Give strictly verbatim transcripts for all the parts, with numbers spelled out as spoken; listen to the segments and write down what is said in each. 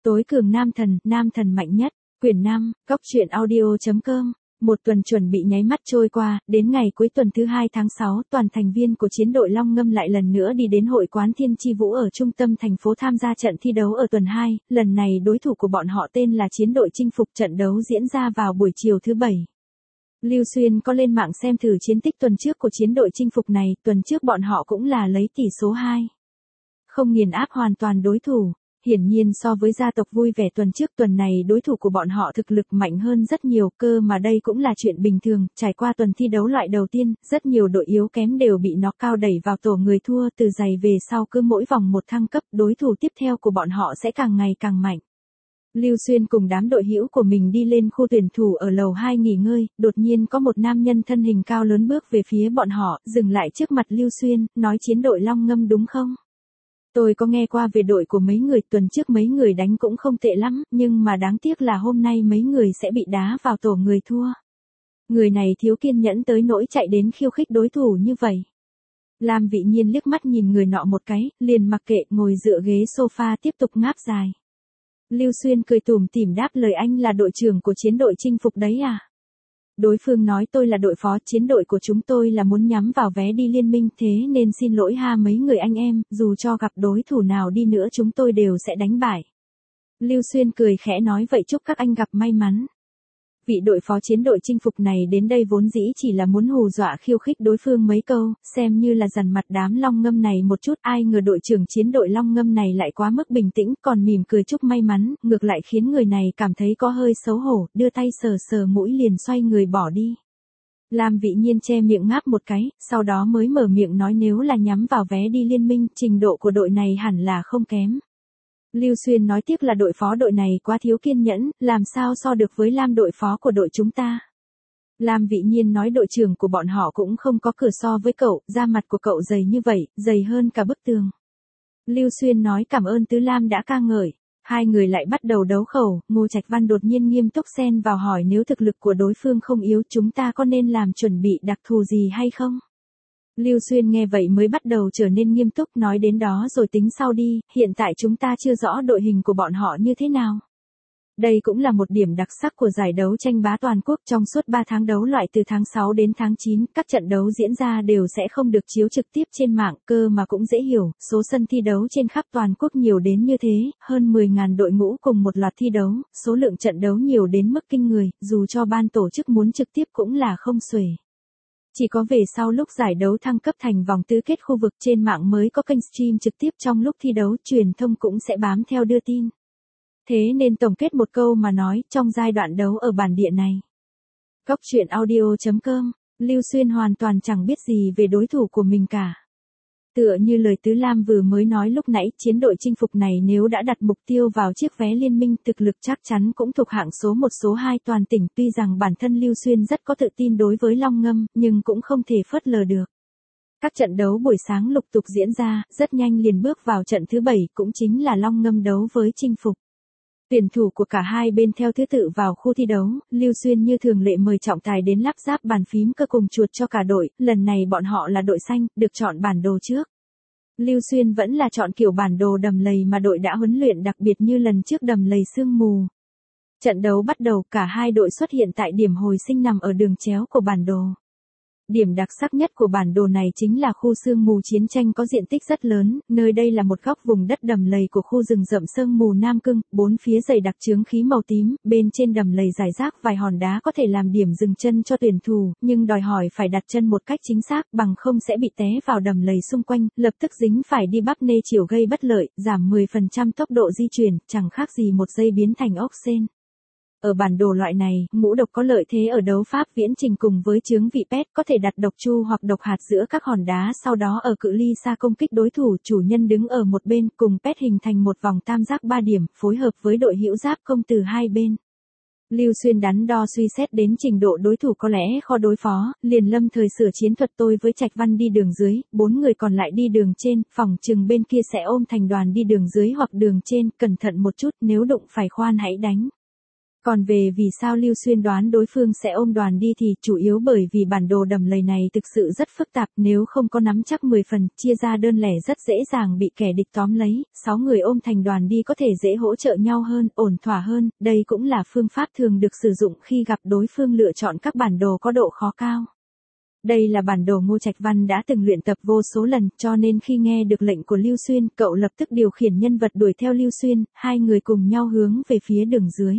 Tối cường nam thần, nam thần mạnh nhất, quyển năm, góc truyện audio chấm com. Một tuần chuẩn bị nháy mắt trôi qua, đến ngày cuối tuần thứ hai tháng sáu, toàn thành viên của chiến đội Long Ngâm lại lần nữa đi đến hội quán Thiên Chi Vũ ở trung tâm thành phố tham gia trận thi đấu ở tuần hai, lần này đối thủ của bọn họ tên là chiến đội Chinh Phục, trận đấu diễn ra vào buổi chiều thứ bảy. Lưu Xuyên có lên mạng xem thử chiến tích tuần trước của chiến đội Chinh Phục này, tuần trước bọn họ cũng là lấy tỷ số hai không nghiền áp hoàn toàn đối thủ. Hiển nhiên so với gia tộc vui vẻ tuần trước, tuần này đối thủ của bọn họ thực lực mạnh hơn rất nhiều, cơ mà đây cũng là chuyện bình thường. Trải qua tuần thi đấu loại đầu tiên, rất nhiều đội yếu kém đều bị knock out đẩy vào tổ người thua, từ giày về sau cứ mỗi vòng một thăng cấp, đối thủ tiếp theo của bọn họ sẽ càng ngày càng mạnh. Lưu Xuyên cùng đám đội hữu của mình đi lên khu tuyển thủ ở lầu hai nghỉ ngơi, đột nhiên có một nam nhân thân hình cao lớn bước về phía bọn họ, dừng lại trước mặt Lưu Xuyên, nói chiến đội Long Ngâm đúng không? Tôi có nghe qua về đội của mấy người, tuần trước mấy người đánh cũng không tệ lắm, nhưng mà đáng tiếc là hôm nay mấy người sẽ bị đá vào tổ người thua. Người này thiếu kiên nhẫn tới nỗi chạy đến khiêu khích đối thủ như vậy. Lam Vị Nhiên liếc mắt nhìn người nọ một cái, liền mặc kệ, ngồi dựa ghế sofa tiếp tục ngáp dài. Lưu Xuyên cười tủm tỉm đáp lời, anh là đội trưởng của chiến đội Chinh Phục đấy à? Đối phương nói tôi là đội phó, chiến đội của chúng tôi là muốn nhắm vào vé đi liên minh, thế nên xin lỗi ha mấy người anh em, dù cho gặp đối thủ nào đi nữa chúng tôi đều sẽ đánh bại. Lưu Xuyên cười khẽ nói vậy chúc các anh gặp may mắn. Vị đội phó chiến đội Chinh Phục này đến đây vốn dĩ chỉ là muốn hù dọa khiêu khích đối phương mấy câu, xem như là dằn mặt đám Long Ngâm này một chút, ai ngờ đội trưởng chiến đội Long Ngâm này lại quá mức bình tĩnh, còn mỉm cười chúc may mắn, ngược lại khiến người này cảm thấy có hơi xấu hổ, đưa tay sờ sờ mũi liền xoay người bỏ đi. Lam Vị Nhiên che miệng ngáp một cái, sau đó mới mở miệng nói nếu là nhắm vào vé đi liên minh, trình độ của đội này hẳn là không kém. Lưu Xuyên nói tiếc là đội phó đội này quá thiếu kiên nhẫn, làm sao so được với Lam đội phó của đội chúng ta. Lam Vị Nhiên nói đội trưởng của bọn họ cũng không có cửa so với cậu, da mặt của cậu dày như vậy, dày hơn cả bức tường. Lưu Xuyên nói cảm ơn Tứ Lam đã ca ngợi. Hai người lại bắt đầu đấu khẩu, Ngô Trạch Văn đột nhiên nghiêm túc xen vào hỏi nếu thực lực của đối phương không yếu chúng ta có nên làm chuẩn bị đặc thù gì hay không? Lưu Xuyên nghe vậy mới bắt đầu trở nên nghiêm túc, nói đến đó rồi tính sau đi, hiện tại chúng ta chưa rõ đội hình của bọn họ như thế nào. Đây cũng là một điểm đặc sắc của giải đấu tranh bá toàn quốc, trong suốt ba tháng đấu loại từ tháng sáu đến tháng chín, các trận đấu diễn ra đều sẽ không được chiếu trực tiếp trên mạng, cơ mà cũng dễ hiểu, số sân thi đấu trên khắp toàn quốc nhiều đến như thế, hơn mười nghìn đội ngũ cùng một loạt thi đấu, số lượng trận đấu nhiều đến mức kinh người, dù cho ban tổ chức muốn trực tiếp cũng là không xuể. Chỉ có về sau lúc giải đấu thăng cấp thành vòng tứ kết khu vực trên mạng mới có kênh stream trực tiếp, trong lúc thi đấu truyền thông cũng sẽ bám theo đưa tin. Thế nên tổng kết một câu mà nói, trong giai đoạn đấu ở bản địa này. Góc truyện audio chấm com, Lưu Xuyên hoàn toàn chẳng biết gì về đối thủ của mình cả. Tựa như lời Tứ Lam vừa mới nói lúc nãy, chiến đội Chinh Phục này nếu đã đặt mục tiêu vào chiếc vé liên minh, thực lực chắc chắn cũng thuộc hạng số một số hai toàn tỉnh, tuy rằng bản thân Lưu Xuyên rất có tự tin đối với Long Ngâm, nhưng cũng không thể phớt lờ được. Các trận đấu buổi sáng lục tục diễn ra, rất nhanh liền bước vào trận thứ bảy, cũng chính là Long Ngâm đấu với Chinh Phục. Tuyển thủ của cả hai bên theo thứ tự vào khu thi đấu, Lưu Xuyên như thường lệ mời trọng tài đến lắp ráp bàn phím cơ cùng chuột cho cả đội, lần này bọn họ là đội xanh, được chọn bản đồ trước. Lưu Xuyên vẫn là chọn kiểu bản đồ đầm lầy mà đội đã huấn luyện đặc biệt như lần trước đầm lầy sương mù. Trận đấu bắt đầu, cả hai đội xuất hiện tại điểm hồi sinh nằm ở đường chéo của bản đồ. Điểm đặc sắc nhất của bản đồ này chính là khu sương mù chiến tranh có diện tích rất lớn, nơi đây là một góc vùng đất đầm lầy của khu rừng rậm sương mù Nam Cưng, bốn phía dày đặc chướng khí màu tím, bên trên đầm lầy rải rác vài hòn đá có thể làm điểm dừng chân cho tuyển thủ, nhưng đòi hỏi phải đặt chân một cách chính xác, bằng không sẽ bị té vào đầm lầy xung quanh, lập tức dính phải đi bắp nê chiều gây bất lợi, giảm mười phần trăm tốc độ di chuyển, chẳng khác gì một giây biến thành ốc sên. Ở bản đồ loại này, ngũ độc có lợi thế ở đấu pháp viễn trình cùng với chướng vị pet, có thể đặt độc chu hoặc độc hạt giữa các hòn đá, sau đó ở cự ly xa công kích đối thủ, chủ nhân đứng ở một bên, cùng pet hình thành một vòng tam giác ba điểm, phối hợp với đội hữu giáp công từ hai bên. Lưu Xuyên đắn đo suy xét đến trình độ đối thủ có lẽ khó đối phó, liền lâm thời sửa chiến thuật, tôi với Trạch Văn đi đường dưới, bốn người còn lại đi đường trên, phòng chừng bên kia sẽ ôm thành đoàn đi đường dưới hoặc đường trên, cẩn thận một chút, nếu đụng phải khoan hãy đánh. Còn về vì sao Lưu Xuyên đoán đối phương sẽ ôm đoàn đi thì chủ yếu bởi vì bản đồ đầm lầy này thực sự rất phức tạp, nếu không có nắm chắc mười phần, chia ra đơn lẻ rất dễ dàng bị kẻ địch tóm lấy, sáu người ôm thành đoàn đi có thể dễ hỗ trợ nhau hơn, ổn thỏa hơn, đây cũng là phương pháp thường được sử dụng khi gặp đối phương lựa chọn các bản đồ có độ khó cao. Đây là bản đồ Ngô Trạch Văn đã từng luyện tập vô số lần, cho nên khi nghe được lệnh của Lưu Xuyên, cậu lập tức điều khiển nhân vật đuổi theo Lưu Xuyên, hai người cùng nhau hướng về phía đường dưới.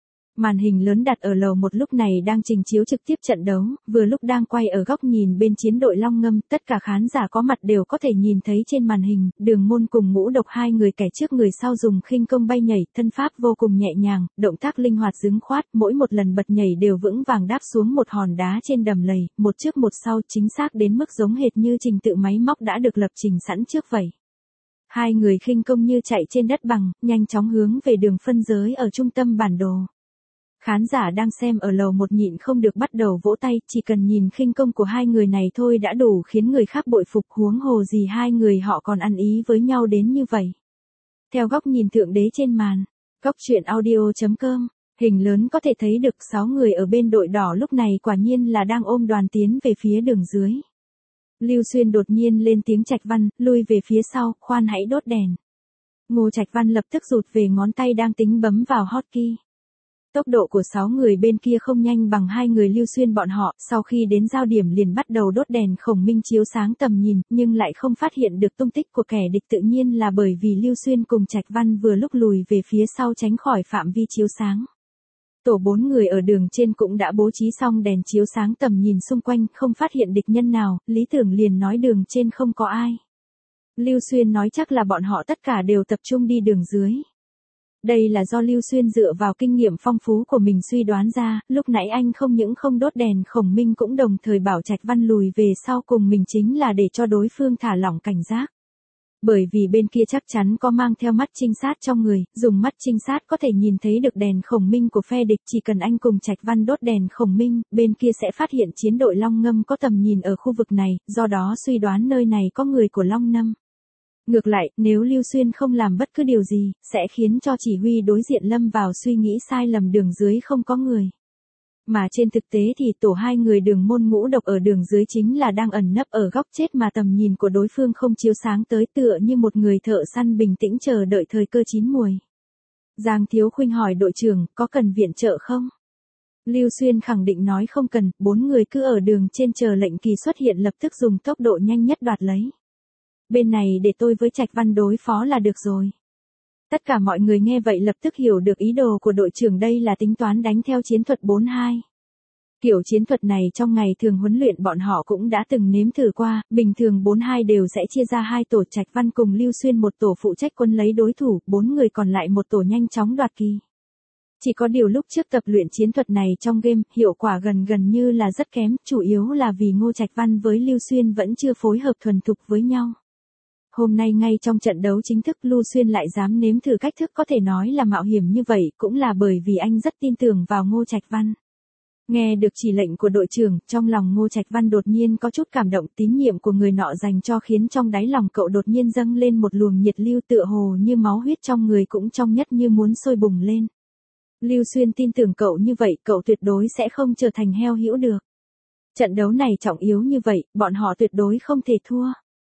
Màn hình lớn đặt ở lầu một lúc này đang trình chiếu trực tiếp trận đấu, vừa lúc đang quay ở góc nhìn bên chiến đội Long Ngâm, tất cả khán giả có mặt đều có thể nhìn thấy trên màn hình, Đường Môn cùng Ngũ Độc hai người kẻ trước người sau dùng khinh công bay nhảy, thân pháp vô cùng nhẹ nhàng, động tác linh hoạt dứng khoát, mỗi một lần bật nhảy đều vững vàng đáp xuống một hòn đá trên đầm lầy, một trước một sau chính xác đến mức giống hệt như trình tự máy móc đã được lập trình sẵn trước vậy. Hai người khinh công như chạy trên đất bằng, nhanh chóng hướng về đường phân giới ở trung tâm bản đồ. Khán giả đang xem ở lầu một nhịn không được bắt đầu vỗ tay, chỉ cần nhìn khinh công của hai người này thôi đã đủ khiến người khác bội phục, huống hồ gì hai người họ còn ăn ý với nhau đến như vậy. Theo góc nhìn thượng đế trên màn, góc truyện audio chấm com, hình lớn có thể thấy được sáu người ở bên đội đỏ lúc này quả nhiên là đang ôm đoàn tiến về phía đường dưới. Lưu Xuyên đột nhiên lên tiếng Trạch Văn, lui về phía sau, khoan hãy đốt đèn. Ngô Trạch Văn lập tức rụt về ngón tay đang tính bấm vào hotkey. Tốc độ của sáu người bên kia không nhanh bằng hai người Lưu Xuyên bọn họ, sau khi đến giao điểm liền bắt đầu đốt đèn khổng minh chiếu sáng tầm nhìn, nhưng lại không phát hiện được tung tích của kẻ địch, tự nhiên là bởi vì Lưu Xuyên cùng Trạch Văn vừa lúc lùi về phía sau tránh khỏi phạm vi chiếu sáng. Tổ bốn người ở đường trên cũng đã bố trí xong đèn chiếu sáng tầm nhìn xung quanh, không phát hiện địch nhân nào, Lý Tưởng liền nói đường trên không có ai. Lưu Xuyên nói chắc là bọn họ tất cả đều tập trung đi đường dưới. Đây là do Lưu Xuyên dựa vào kinh nghiệm phong phú của mình suy đoán ra, lúc nãy anh không những không đốt đèn khổng minh cũng đồng thời bảo Trạch Văn lùi về sau cùng mình chính là để cho đối phương thả lỏng cảnh giác. Bởi vì bên kia chắc chắn có mang theo mắt trinh sát trong người, dùng mắt trinh sát có thể nhìn thấy được đèn khổng minh của phe địch, chỉ cần anh cùng Trạch Văn đốt đèn khổng minh, bên kia sẽ phát hiện chiến đội Long Ngâm có tầm nhìn ở khu vực này, do đó suy đoán nơi này có người của Long Ngâm. Ngược lại, nếu Lưu Xuyên không làm bất cứ điều gì, sẽ khiến cho chỉ huy đối diện lâm vào suy nghĩ sai lầm đường dưới không có người. Mà trên thực tế thì tổ hai người Đường Môn Ngũ Độc ở đường dưới chính là đang ẩn nấp ở góc chết mà tầm nhìn của đối phương không chiếu sáng tới, tựa như một người thợ săn bình tĩnh chờ đợi thời cơ chín muồi. Giang Thiếu Khuynh hỏi đội trưởng, có cần viện trợ không? Lưu Xuyên khẳng định nói không cần, bốn người cứ ở đường trên chờ lệnh kỳ xuất hiện lập tức dùng tốc độ nhanh nhất đoạt lấy. Bên này để tôi với Trạch Văn đối phó là được rồi. Tất cả mọi người nghe vậy lập tức hiểu được ý đồ của đội trưởng, đây là tính toán đánh theo chiến thuật bốn hai. Kiểu chiến thuật này trong ngày thường huấn luyện bọn họ cũng đã từng nếm thử qua, bình thường bốn hai đều sẽ chia ra hai tổ, Trạch Văn cùng Lưu Xuyên một tổ phụ trách quân lấy đối thủ, bốn người còn lại một tổ nhanh chóng đoạt kỳ. Chỉ có điều lúc trước tập luyện chiến thuật này trong game, hiệu quả gần gần như là rất kém, chủ yếu là vì Ngô Trạch Văn với Lưu Xuyên vẫn chưa phối hợp thuần thục với nhau. Hôm nay ngay trong trận đấu chính thức Lưu Xuyên lại dám nếm thử cách thức có thể nói là mạo hiểm như vậy, cũng là bởi vì anh rất tin tưởng vào Ngô Trạch Văn. Nghe được chỉ lệnh của đội trưởng, trong lòng Ngô Trạch Văn đột nhiên có chút cảm động, tín nhiệm của người nọ dành cho khiến trong đáy lòng cậu đột nhiên dâng lên một luồng nhiệt lưu, tựa hồ như máu huyết trong người cũng trong nhất như muốn sôi bùng lên. Lưu Xuyên tin tưởng cậu như vậy, cậu tuyệt đối sẽ không trở thành heo hữu được. Trận đấu này trọng yếu như vậy, bọn họ tuyệt đối không thể thua.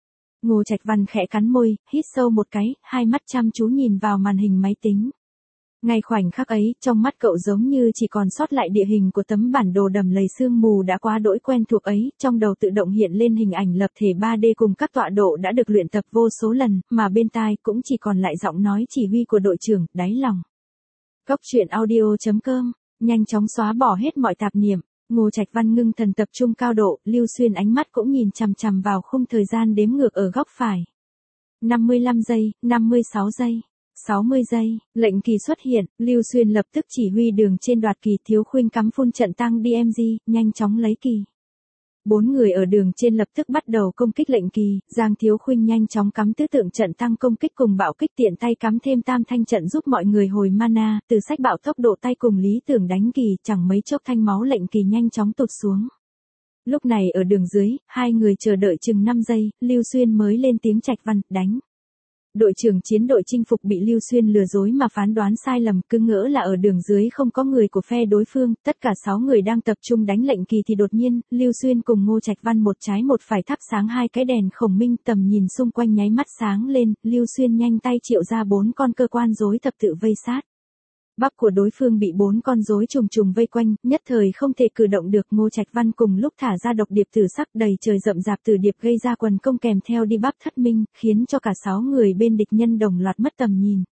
Ngô Trạch Văn khẽ cắn môi, hít sâu một cái, hai mắt chăm chú nhìn vào màn hình máy tính. Ngay khoảnh khắc ấy, trong mắt cậu giống như chỉ còn sót lại địa hình của tấm bản đồ đầm lầy sương mù đã quá đỗi quen thuộc ấy, trong đầu tự động hiện lên hình ảnh lập thể ba D cùng các tọa độ đã được luyện tập vô số lần, mà bên tai cũng chỉ còn lại giọng nói chỉ huy của đội trưởng, đáy lòng. Góc truyện audio chấm com, nhanh chóng xóa bỏ hết mọi tạp niệm. Ngô Trạch Văn ngưng thần tập trung cao độ, Lưu Xuyên ánh mắt cũng nhìn chằm chằm vào khung thời gian đếm ngược ở góc phải. năm mươi lăm giây, năm mươi sáu giây, sáu mươi giây, lệnh kỳ xuất hiện, Lưu Xuyên lập tức chỉ huy đường trên đoạt kỳ, Thiếu Khuynh cắm phun trận tăng đê em giê, nhanh chóng lấy kỳ. Bốn người ở đường trên lập tức bắt đầu công kích lệnh kỳ, Giang Thiếu Khuynh nhanh chóng cắm tứ tượng trận tăng công kích cùng bạo kích, tiện tay cắm thêm tam thanh trận giúp mọi người hồi mana, từ sách bạo tốc độ tay cùng Lý Tưởng đánh kỳ, chẳng mấy chốc thanh máu lệnh kỳ nhanh chóng tụt xuống. Lúc này ở đường dưới, hai người chờ đợi chừng năm giây, Lưu Xuyên mới lên tiếng Trạch Văn, đánh. Đội trưởng chiến đội chinh phục bị Lưu Xuyên lừa dối mà phán đoán sai lầm, cứ ngỡ là ở đường dưới không có người của phe đối phương, tất cả sáu người đang tập trung đánh lệnh kỳ thì đột nhiên, Lưu Xuyên cùng Ngô Trạch Văn một trái một phải thắp sáng hai cái đèn khổng minh, tầm nhìn xung quanh nháy mắt sáng lên, Lưu Xuyên nhanh tay triệu ra bốn con cơ quan rối thập tự vây sát. Bắp của đối phương bị bốn con rối trùng trùng vây quanh, nhất thời không thể cử động được. Ngô Trạch Văn cùng lúc thả ra độc điệp tử sắc đầy trời rậm rạp tử điệp gây ra quần công kèm theo đi bắp thất minh, khiến cho cả sáu người bên địch nhân đồng loạt mất tầm nhìn.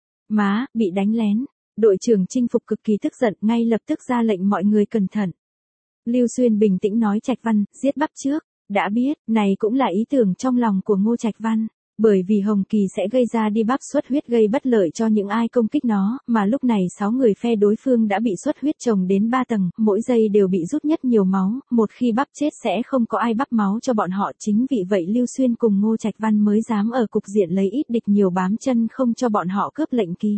Má, bị đánh lén. Đội trưởng chinh phục cực kỳ tức giận, ngay lập tức ra lệnh mọi người cẩn thận. Lưu Xuyên bình tĩnh nói Trạch Văn, giết bắp trước. Đã biết, này cũng là ý tưởng trong lòng của Ngô Trạch Văn. Bởi vì Hồng Kỳ sẽ gây ra đi bắp xuất huyết gây bất lợi cho những ai công kích nó, mà lúc này sáu người phe đối phương đã bị xuất huyết chồng đến ba tầng, mỗi giây đều bị rút nhất nhiều máu, một khi bắp chết sẽ không có ai bắp máu cho bọn họ, chính vì vậy Lưu Xuyên cùng Ngô Trạch Văn mới dám ở cục diện lấy ít địch nhiều bám chân không cho bọn họ cướp lệnh kỳ.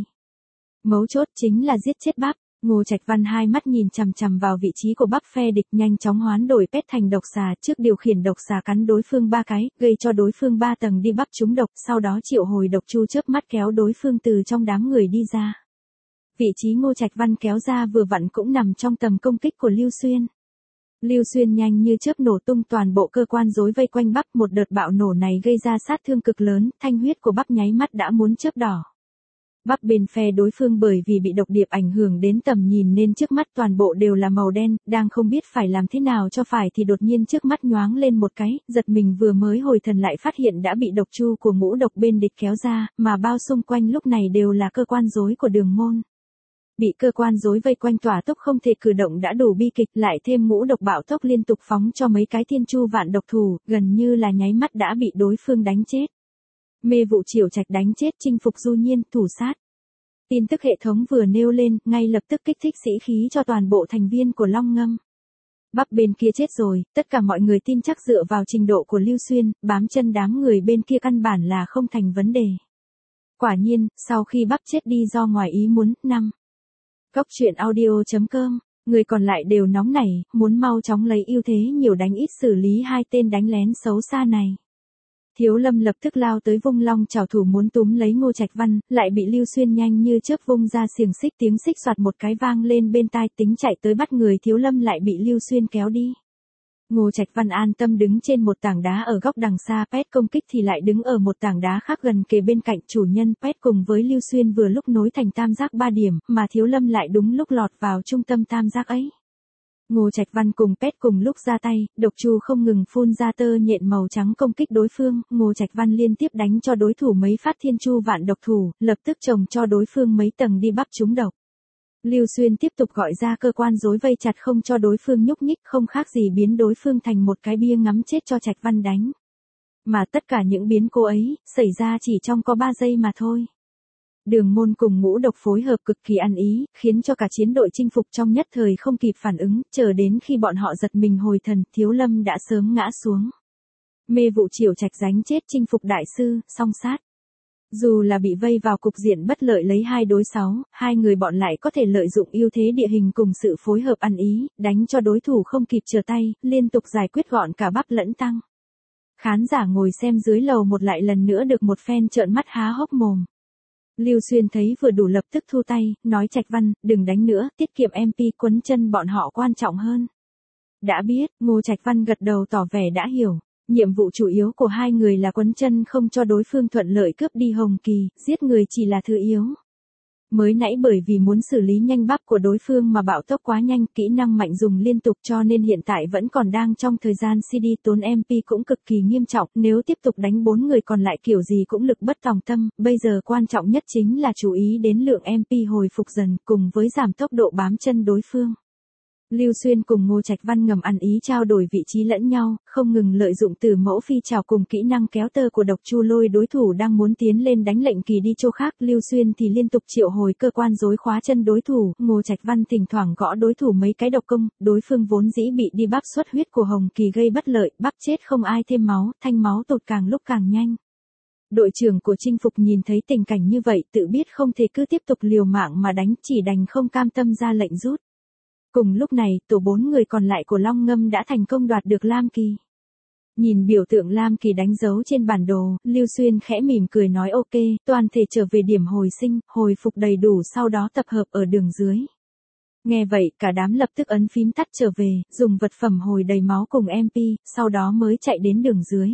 Mấu chốt chính là giết chết bắp. Ngô Trạch Văn hai mắt nhìn chằm chằm vào vị trí của bắp phe địch, nhanh chóng hoán đổi pet thành độc xà, trước điều khiển độc xà cắn đối phương ba cái, gây cho đối phương ba tầng đi bắp trúng độc, sau đó triệu hồi độc chu chớp mắt kéo đối phương từ trong đám người đi ra. Vị trí Ngô Trạch Văn kéo ra vừa vặn cũng nằm trong tầm công kích của Lưu Xuyên. Lưu Xuyên nhanh như chớp nổ tung toàn bộ cơ quan rối vây quanh bắp, một đợt bạo nổ này gây ra sát thương cực lớn, thanh huyết của bắp nháy mắt đã muốn chớp đỏ. Bắp bên phe đối phương bởi vì bị độc điệp ảnh hưởng đến tầm nhìn nên trước mắt toàn bộ đều là màu đen, đang không biết phải làm thế nào cho phải thì đột nhiên trước mắt nhoáng lên một cái, giật mình vừa mới hồi thần lại phát hiện đã bị độc chu của ngũ độc bên địch kéo ra, mà bao xung quanh lúc này đều là cơ quan rối của Đường Môn. Bị cơ quan rối vây quanh tỏa tốc không thể cử động đã đủ bi kịch, lại thêm ngũ độc bạo tốc liên tục phóng cho mấy cái thiên chu vạn độc thủ, gần như là nháy mắt đã bị đối phương đánh chết. Mê vụ Triều Trạch đánh chết chinh phục Du Nhiên, thủ sát. Tin tức hệ thống vừa nêu lên, ngay lập tức kích thích sĩ khí cho toàn bộ thành viên của Long Ngâm. Bắp bên kia chết rồi, tất cả mọi người tin chắc dựa vào trình độ của Lưu Xuyên, bám chân đám người bên kia căn bản là không thành vấn đề. Quả nhiên, sau khi bắp chết đi do ngoài ý muốn, năm. Góc truyện audio chấm com, người còn lại đều nóng nảy, muốn mau chóng lấy ưu thế nhiều đánh ít xử lý hai tên đánh lén xấu xa này. Thiếu Lâm lập tức lao tới vung long chảo thủ muốn túm lấy Ngô Trạch Văn, lại bị Lưu Xuyên nhanh như chớp vung ra xiềng xích, tiếng xích xoạt một cái vang lên bên tai, tính chạy tới bắt người Thiếu Lâm lại bị Lưu Xuyên kéo đi. Ngô Trạch Văn an tâm đứng trên một tảng đá ở góc đằng xa, Pet công kích thì lại đứng ở một tảng đá khác gần kề bên cạnh chủ nhân. Pet cùng với Lưu Xuyên vừa lúc nối thành tam giác ba điểm, mà Thiếu Lâm lại đúng lúc lọt vào trung tâm tam giác ấy. Ngô Trạch Văn cùng Pet cùng lúc ra tay, độc chu không ngừng phun ra tơ nhện màu trắng công kích đối phương, Ngô Trạch Văn liên tiếp đánh cho đối thủ mấy phát thiên chu vạn độc thủ, lập tức trồng cho đối phương mấy tầng đi bắp trúng độc. Lưu Xuyên tiếp tục gọi ra cơ quan rối vây chặt không cho đối phương nhúc nhích, không khác gì biến đối phương thành một cái bia ngắm chết cho Trạch Văn đánh. Mà tất cả những biến cố ấy, xảy ra chỉ trong có ba giây mà thôi. Đường Môn cùng ngũ độc phối hợp cực kỳ ăn ý, khiến cho cả chiến đội chinh phục trong nhất thời không kịp phản ứng, chờ đến khi bọn họ giật mình hồi thần, Thiếu Lâm đã sớm ngã xuống. Mê vụ Triều Trạch đánh chết chinh phục đại sư, song sát. Dù là bị vây vào cục diện bất lợi lấy hai đối sáu, hai người bọn lại có thể lợi dụng ưu thế địa hình cùng sự phối hợp ăn ý, đánh cho đối thủ không kịp trở tay, liên tục giải quyết gọn cả bắp lẫn tăng. Khán giả ngồi xem dưới lầu một lại lần nữa được một phen trợn mắt há hốc mồm. Lưu Xuyên thấy vừa đủ lập tức thu tay, nói Trạch Văn, đừng đánh nữa, tiết kiệm em pê, quấn chân bọn họ quan trọng hơn. Đã biết, Ngô Trạch Văn gật đầu tỏ vẻ đã hiểu. Nhiệm vụ chủ yếu của hai người là quấn chân không cho đối phương thuận lợi cướp đi Hồng Kỳ, giết người chỉ là thứ yếu. Mới nãy bởi vì muốn xử lý nhanh bắp của đối phương mà bạo tốc quá nhanh, kỹ năng mạnh dùng liên tục cho nên hiện tại vẫn còn đang trong thời gian xê đê tốn em pê cũng cực kỳ nghiêm trọng, nếu tiếp tục đánh bốn người còn lại kiểu gì cũng lực bất tòng tâm, bây giờ quan trọng nhất chính là chú ý đến lượng em pê hồi phục dần cùng với giảm tốc độ bám chân đối phương. Lưu Xuyên cùng Ngô Trạch Văn ngầm ăn ý trao đổi vị trí lẫn nhau, không ngừng lợi dụng từ mẫu phi trảo cùng kỹ năng kéo tơ của độc chu lôi đối thủ đang muốn tiến lên đánh lệnh kỳ đi chỗ khác. Lưu Xuyên thì liên tục triệu hồi cơ quan rối khóa chân đối thủ, Ngô Trạch Văn thỉnh thoảng gõ đối thủ mấy cái độc công, đối phương vốn dĩ bị đi bắp xuất huyết của Hồng Kỳ gây bất lợi, bắp chết không ai thêm máu, thanh máu tụt càng lúc càng nhanh. Đội trưởng của chinh phục nhìn thấy tình cảnh như vậy tự biết không thể cứ tiếp tục liều mạng mà đánh, chỉ đành không cam tâm ra lệnh rút. Cùng lúc này, tổ bốn người còn lại của Long Ngâm đã thành công đoạt được Lam Kỳ. Nhìn biểu tượng lam kỳ đánh dấu trên bản đồ, Lưu Xuyên khẽ mỉm cười nói ok, toàn thể trở về điểm hồi sinh, hồi phục đầy đủ sau đó tập hợp ở đường dưới. Nghe vậy, cả đám lập tức ấn phím tắt trở về, dùng vật phẩm hồi đầy máu cùng em pê, sau đó mới chạy đến đường dưới.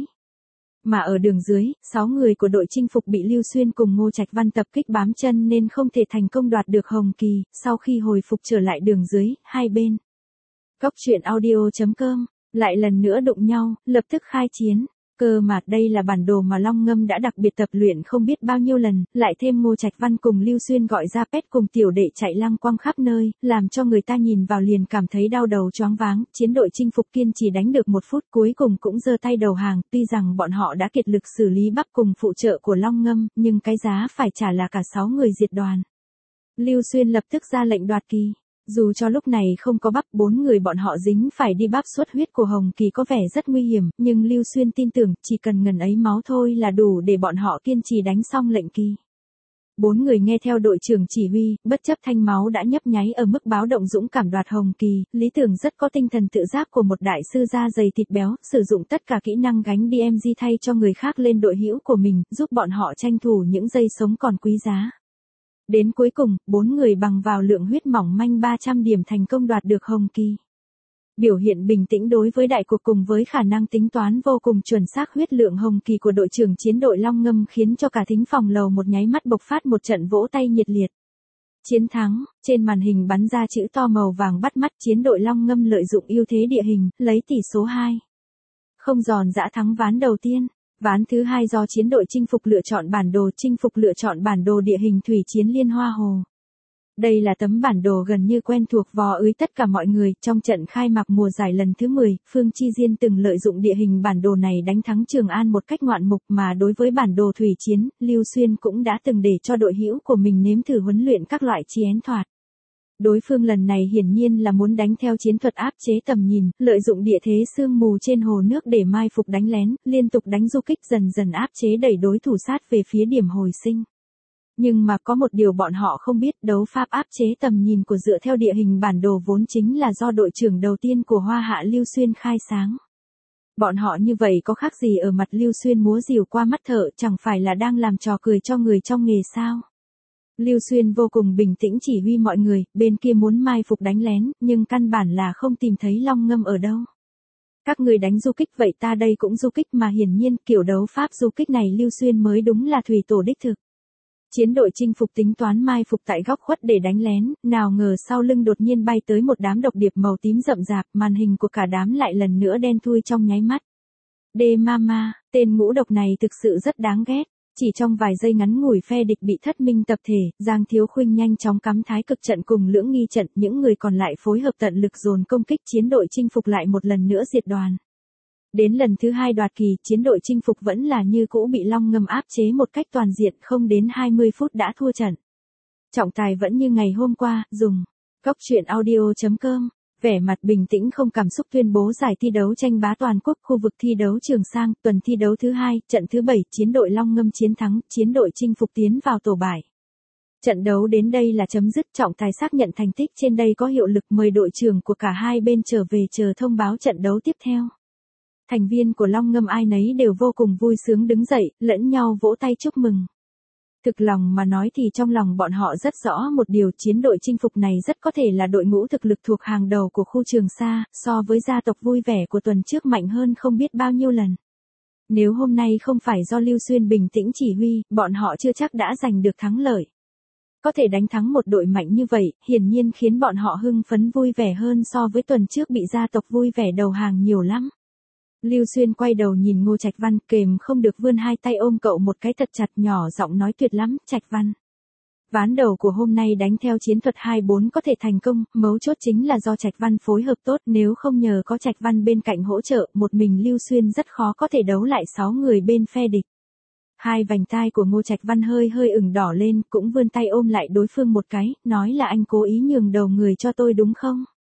Mà ở đường dưới, sáu người của đội chinh phục bị Lưu Xuyên cùng Ngô Trạch Văn tập kích bám chân nên không thể thành công đoạt được hồng kỳ, sau khi hồi phục trở lại đường dưới, hai bên. Góc truyện audio chấm com, lại lần nữa đụng nhau, lập tức khai chiến. Cơ mà đây là bản đồ mà Long Ngâm đã đặc biệt tập luyện không biết bao nhiêu lần, lại thêm Ngô Trạch Văn cùng Lưu Xuyên gọi ra pet cùng tiểu đệ chạy lăng quăng khắp nơi, làm cho người ta nhìn vào liền cảm thấy đau đầu choáng váng. Chiến đội chinh phục kiên trì đánh được một phút cuối cùng cũng giơ tay đầu hàng, tuy rằng bọn họ đã kiệt lực xử lý bắp cùng phụ trợ của Long Ngâm, nhưng cái giá phải trả là cả sáu người diệt đoàn. Lưu Xuyên lập tức ra lệnh đoạt kỳ. Dù cho lúc này không có bắp, bốn người bọn họ dính phải đi bắp xuất huyết của Hồng Kỳ có vẻ rất nguy hiểm, nhưng Lưu Xuyên tin tưởng chỉ cần ngần ấy máu thôi là đủ để bọn họ kiên trì đánh xong lệnh kỳ. Bốn người nghe theo đội trưởng chỉ huy, bất chấp thanh máu đã nhấp nháy ở mức báo động dũng cảm đoạt Hồng Kỳ, Lý Tưởng rất có tinh thần tự giác của một đại sư da dày thịt béo, sử dụng tất cả kỹ năng gánh đê em giê thay cho người khác lên đội hữu của mình, giúp bọn họ tranh thủ những giây sống còn quý giá. Đến cuối cùng, bốn người bằng vào lượng huyết mỏng manh ba trăm điểm thành công đoạt được Hồng Kỳ. Biểu hiện bình tĩnh đối với đại cuộc cùng với khả năng tính toán vô cùng chuẩn xác huyết lượng Hồng Kỳ của đội trưởng chiến đội Long Ngâm khiến cho cả thính phòng lầu một nháy mắt bộc phát một trận vỗ tay nhiệt liệt. Chiến thắng, trên màn hình bắn ra chữ to màu vàng bắt mắt, chiến đội Long Ngâm lợi dụng ưu thế địa hình, lấy tỷ số hai không giòn giã thắng ván đầu tiên. Ván thứ hai do chiến đội chinh phục lựa chọn bản đồ chinh phục lựa chọn bản đồ địa hình thủy chiến Liên Hoa Hồ. Đây là tấm bản đồ gần như quen thuộc vò ưới tất cả mọi người, trong trận khai mạc mùa giải lần thứ mười, Phương Chi Diên từng lợi dụng địa hình bản đồ này đánh thắng Trường An một cách ngoạn mục, mà đối với bản đồ thủy chiến, Lưu Xuyên cũng đã từng để cho đội hữu của mình nếm thử huấn luyện các loại chiến thuật. Đối phương lần này hiển nhiên là muốn đánh theo chiến thuật áp chế tầm nhìn, lợi dụng địa thế sương mù trên hồ nước để mai phục đánh lén, liên tục đánh du kích dần dần áp chế đẩy đối thủ sát về phía điểm hồi sinh. Nhưng mà có một điều bọn họ không biết, đấu pháp áp chế tầm nhìn của dựa theo địa hình bản đồ vốn chính là do đội trưởng đầu tiên của Hoa Hạ Lưu Xuyên khai sáng. Bọn họ như vậy có khác gì ở mặt Lưu Xuyên múa rìu qua mắt thợ, chẳng phải là đang làm trò cười cho người trong nghề sao? Lưu Xuyên vô cùng bình tĩnh chỉ huy mọi người, bên kia muốn mai phục đánh lén, nhưng căn bản là không tìm thấy Long Ngâm ở đâu. Các người đánh du kích vậy ta đây cũng du kích, mà hiển nhiên kiểu đấu pháp du kích này Lưu Xuyên mới đúng là thủy tổ đích thực. Chiến đội chinh phục tính toán mai phục tại góc khuất để đánh lén, nào ngờ sau lưng đột nhiên bay tới một đám độc điệp màu tím rậm rạp, màn hình của cả đám lại lần nữa đen thui trong nháy mắt. Đê Mama, tên ngũ độc này thực sự rất đáng ghét. Chỉ trong vài giây ngắn ngủi phe địch bị thất minh tập thể, Giang Thiếu Khuynh nhanh chóng cắm thái cực trận cùng lưỡng nghi trận, những người còn lại phối hợp tận lực dồn công kích, chiến đội chinh phục lại một lần nữa diệt đoàn. Đến lần thứ hai đoạt kỳ, chiến đội chinh phục vẫn là như cũ bị Long Ngâm áp chế một cách toàn diện, không đến hai mươi phút đã thua trận. Trọng tài vẫn như ngày hôm qua, dùng góc truyện audio chấm com. Vẻ mặt bình tĩnh không cảm xúc tuyên bố giải thi đấu tranh bá toàn quốc khu vực thi đấu Trường Sang, tuần thi đấu thứ hai, trận thứ bảy, chiến đội Long Ngâm chiến thắng, chiến đội chinh phục tiến vào tổ bài. Trận đấu đến đây là chấm dứt, trọng tài xác nhận thành tích trên đây có hiệu lực, mời đội trưởng của cả hai bên trở về chờ thông báo trận đấu tiếp theo. Thành viên của Long Ngâm ai nấy đều vô cùng vui sướng đứng dậy, lẫn nhau vỗ tay chúc mừng. Thực lòng mà nói thì trong lòng bọn họ rất rõ một điều, chiến đội chinh phục này rất có thể là đội ngũ thực lực thuộc hàng đầu của khu Trường Sa, so với gia tộc vui vẻ của tuần trước mạnh hơn không biết bao nhiêu lần. Nếu hôm nay không phải do Lưu Xuyên bình tĩnh chỉ huy, bọn họ chưa chắc đã giành được thắng lợi. Có thể đánh thắng một đội mạnh như vậy, hiển nhiên khiến bọn họ hưng phấn vui vẻ hơn so với tuần trước bị gia tộc vui vẻ đầu hàng nhiều lắm. Lưu Xuyên quay đầu nhìn Ngô Trạch Văn, kềm không được vươn hai tay ôm cậu một cái thật chặt, nhỏ giọng nói tuyệt lắm, Trạch Văn. Ván đầu của hôm nay đánh theo chiến thuật hai bốn có thể thành công, mấu chốt chính là do Trạch Văn phối hợp tốt, nếu không nhờ có Trạch Văn bên cạnh hỗ trợ, một mình Lưu Xuyên rất khó có thể đấu lại sáu người bên phe địch. Hai vành tai của Ngô Trạch Văn hơi hơi ửng đỏ lên, cũng vươn tay ôm lại đối phương một cái, nói là anh cố ý nhường đầu người cho tôi đúng không?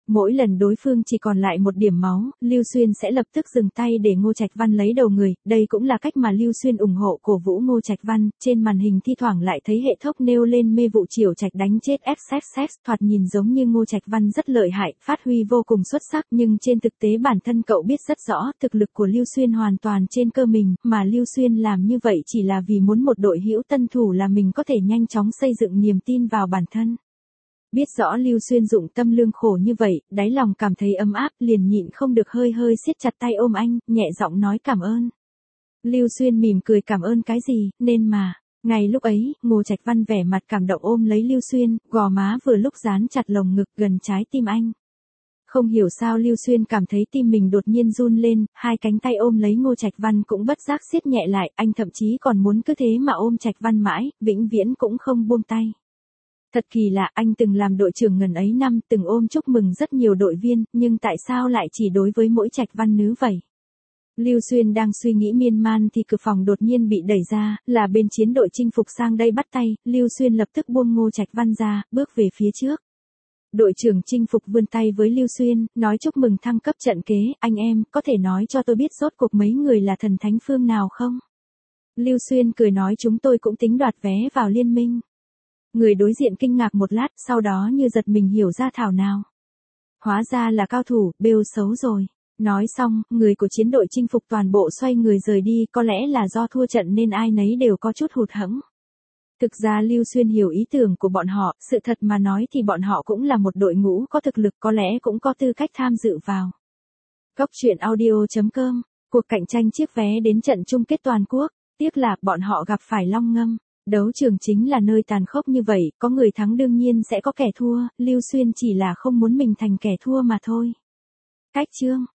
Mỗi lần đối phương chỉ còn lại một điểm máu, Lưu Xuyên sẽ lập tức dừng tay để Ngô Trạch Văn lấy đầu người, đây cũng là cách mà Lưu Xuyên ủng hộ cổ vũ Ngô Trạch Văn. Trên màn hình thi thoảng lại thấy hệ thống nêu lên mê vụ Triều Trạch đánh chết ép ép ép, thoạt nhìn giống như Ngô Trạch Văn rất lợi hại, phát huy vô cùng xuất sắc, nhưng trên thực tế bản thân cậu biết rất rõ, thực lực của Lưu Xuyên hoàn toàn trên cơ mình, mà Lưu Xuyên làm như vậy chỉ là vì muốn một đội hữu tân thủ là mình có thể nhanh chóng xây dựng niềm tin vào bản thân. Biết rõ Lưu Xuyên dụng tâm lương khổ như vậy, đáy lòng cảm thấy ấm áp, liền nhịn không được hơi hơi siết chặt tay ôm anh, nhẹ giọng nói cảm ơn. Lưu Xuyên mỉm cười cảm ơn cái gì, nên mà. Ngay lúc ấy, Ngô Trạch Văn vẻ mặt cảm động ôm lấy Lưu Xuyên, gò má vừa lúc dán chặt lồng ngực gần trái tim anh. Không hiểu sao Lưu Xuyên cảm thấy tim mình đột nhiên run lên, hai cánh tay ôm lấy Ngô Trạch Văn cũng bất giác siết nhẹ lại, anh thậm chí còn muốn cứ thế mà ôm Trạch Văn mãi, vĩnh viễn cũng không buông tay. Thật kỳ lạ, anh từng làm đội trưởng ngần ấy năm, từng ôm chúc mừng rất nhiều đội viên, nhưng tại sao lại chỉ đối với mỗi Trạch Văn nữ vậy? Lưu Xuyên đang suy nghĩ miên man thì cửa phòng đột nhiên bị đẩy ra, là bên chiến đội chinh phục sang đây bắt tay, Lưu Xuyên lập tức buông Ngô Trạch Văn ra, bước về phía trước. Đội trưởng chinh phục vươn tay với Lưu Xuyên, nói chúc mừng thăng cấp trận kế, anh em, có thể nói cho tôi biết rốt cuộc mấy người là thần thánh phương nào không? Lưu Xuyên cười nói chúng tôi cũng tính đoạt vé vào liên minh. Người đối diện kinh ngạc một lát, sau đó như giật mình hiểu ra thảo nào. Hóa ra là cao thủ, bêu xấu rồi. Nói xong, người của chiến đội chinh phục toàn bộ xoay người rời đi, có lẽ là do thua trận nên ai nấy đều có chút hụt hẫng. Thực ra Lưu Xuyên hiểu ý tưởng của bọn họ, sự thật mà nói thì bọn họ cũng là một đội ngũ có thực lực, có lẽ cũng có tư cách tham dự vào. Góc truyện audio chấm com, cuộc cạnh tranh chiếc vé đến trận chung kết toàn quốc, tiếc là bọn họ gặp phải Long Ngâm. Đấu trường chính là nơi tàn khốc như vậy, có người thắng đương nhiên sẽ có kẻ thua, Lưu Xuyên chỉ là không muốn mình thành kẻ thua mà thôi. Cách chương